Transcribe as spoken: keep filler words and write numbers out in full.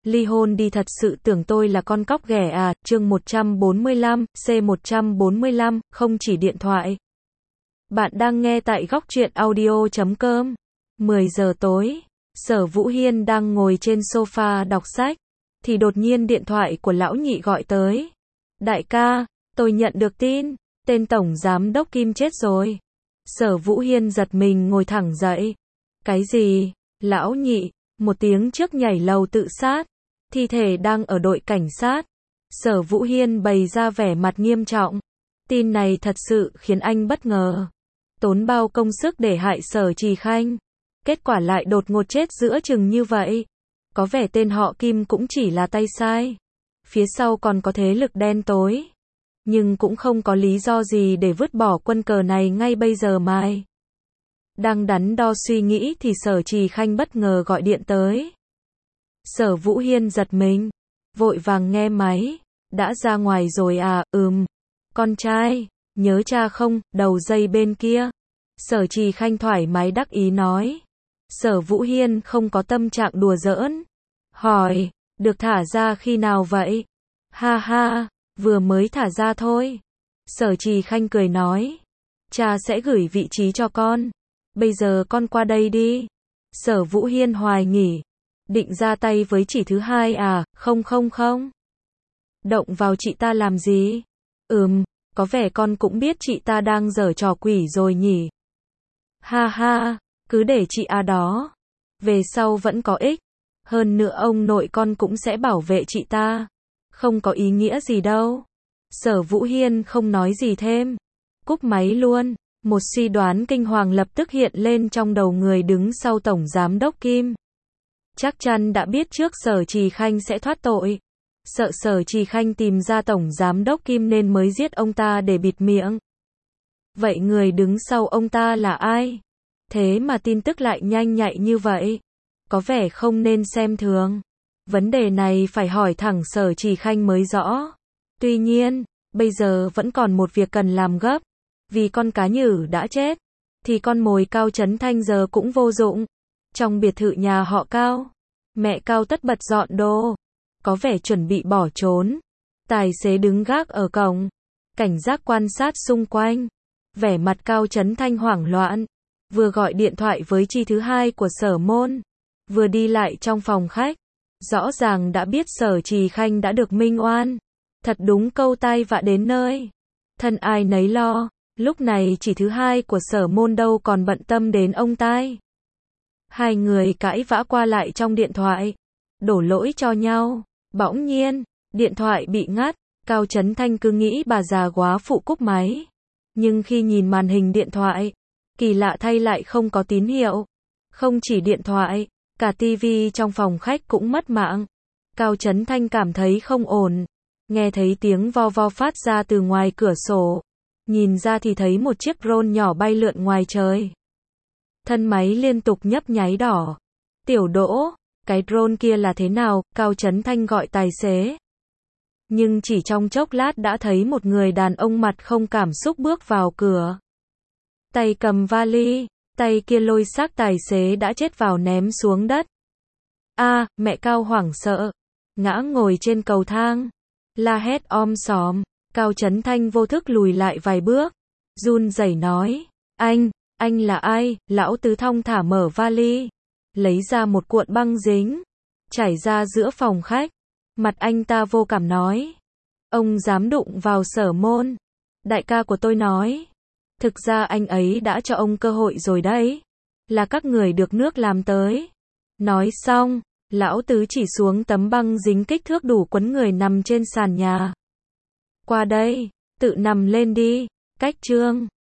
ly hôn đi, thật sự tưởng tôi là con cóc ghẻ à, chương một trăm bốn mươi lăm, C một trăm bốn mươi lăm, không chỉ điện thoại. Bạn đang nghe tại góc truyện audio chấm com. mười giờ tối, Sở Vũ Hiên đang ngồi trên sofa đọc sách, thì đột nhiên điện thoại của lão nhị gọi tới. Đại ca, tôi nhận được tin, tên tổng giám đốc Kim chết rồi. Sở Vũ Hiên giật mình ngồi thẳng dậy. Cái gì? Lão nhị, một tiếng trước nhảy lầu tự sát, thi thể đang ở đội cảnh sát. Sở Vũ Hiên bày ra vẻ mặt nghiêm trọng. Tin này thật sự khiến anh bất ngờ. Tốn bao công sức để hại Sở Trì Khanh, kết quả lại đột ngột chết giữa chừng như vậy. Có vẻ tên họ Kim cũng chỉ là tay sai, phía sau còn có thế lực đen tối, nhưng cũng không có lý do gì để vứt bỏ quân cờ này ngay bây giờ mà. Đang đắn đo suy nghĩ thì Sở Trì Khanh bất ngờ gọi điện tới. Sở Vũ Hiên giật mình, vội vàng nghe máy. Đã ra ngoài rồi à? Ừm. Con trai, nhớ cha không? Đầu dây bên kia. Sở Trì Khanh thoải mái đắc ý nói. Sở Vũ Hiên không có tâm trạng đùa giỡn, hỏi, được thả ra khi nào vậy? Ha ha, vừa mới thả ra thôi. Sở Trì Khanh cười nói, cha sẽ gửi vị trí cho con. Bây giờ con qua đây đi. Sở Vũ Hiên hoài nghỉ, định ra tay với chỉ thứ hai à? Không không không. Động vào chị ta làm gì? Ừm, có vẻ con cũng biết chị ta đang giở trò quỷ rồi nhỉ? Ha ha, cứ để chị à đó. Về sau vẫn có ích. Hơn nữa ông nội con cũng sẽ bảo vệ chị ta. Không có ý nghĩa gì đâu. Sở Vũ Hiên không nói gì thêm, cúp máy luôn. Một suy đoán kinh hoàng lập tức hiện lên trong đầu người đứng sau Tổng Giám đốc Kim. Chắc chắn đã biết trước Sở Trì Khanh sẽ thoát tội. Sợ Sở Trì Khanh tìm ra Tổng Giám đốc Kim nên mới giết ông ta để bịt miệng. Vậy người đứng sau ông ta là ai? Thế mà tin tức lại nhanh nhạy như vậy. Có vẻ không nên xem thường. Vấn đề này phải hỏi thẳng Sở Trì Khanh mới rõ. Tuy nhiên, bây giờ vẫn còn một việc cần làm gấp. Vì con cá nhử đã chết, thì con mồi Cao Chấn Thanh giờ cũng vô dụng. Trong biệt thự nhà họ Cao, mẹ Cao tất bật dọn đồ, có vẻ chuẩn bị bỏ trốn. Tài xế đứng gác ở cổng, cảnh giác quan sát xung quanh. Vẻ mặt Cao Chấn Thanh hoảng loạn, vừa gọi điện thoại với chi thứ hai của Sở Môn, vừa đi lại trong phòng khách. Rõ ràng đã biết Sở Trì Khanh đã được minh oan. Thật đúng câu tai vạ đến nơi, thân ai nấy lo. Lúc này chỉ thứ hai của Sở Môn đâu còn bận tâm đến ông tai. Hai người cãi vã qua lại trong điện thoại, đổ lỗi cho nhau. Bỗng nhiên, điện thoại bị ngắt. Cao Chấn Thanh cứ nghĩ bà già góa phụ cúp máy, nhưng khi nhìn màn hình điện thoại, kỳ lạ thay lại không có tín hiệu. Không chỉ điện thoại, cả tivi trong phòng khách cũng mất mạng. Cao Chấn Thanh cảm thấy không ổn, nghe thấy tiếng vo vo phát ra từ ngoài cửa sổ. Nhìn ra thì thấy một chiếc drone nhỏ bay lượn ngoài trời. Thân máy liên tục nhấp nháy đỏ. Tiểu Đỗ, cái drone kia là thế nào? Cao Chấn Thanh gọi tài xế. Nhưng chỉ trong chốc lát đã thấy một người đàn ông mặt không cảm xúc bước vào cửa. Tay cầm vali, tay kia lôi xác tài xế đã chết vào ném xuống đất. A, mẹ Cao hoảng sợ, ngã ngồi trên cầu thang, la hét om sòm. Cao Chấn Thanh vô thức lùi lại vài bước, run rẩy nói, anh, anh là ai? Lão Tứ thong thả mở vali, lấy ra một cuộn băng dính, trải ra giữa phòng khách. Mặt anh ta vô cảm nói, ông dám đụng vào Sở Môn. Đại ca của tôi nói, thực ra anh ấy đã cho ông cơ hội rồi đấy, là các người được nước làm tới. Nói xong, Lão Tứ chỉ xuống tấm băng dính kích thước đủ quấn người nằm trên sàn nhà. Qua đây, tự nằm lên đi. Cách chương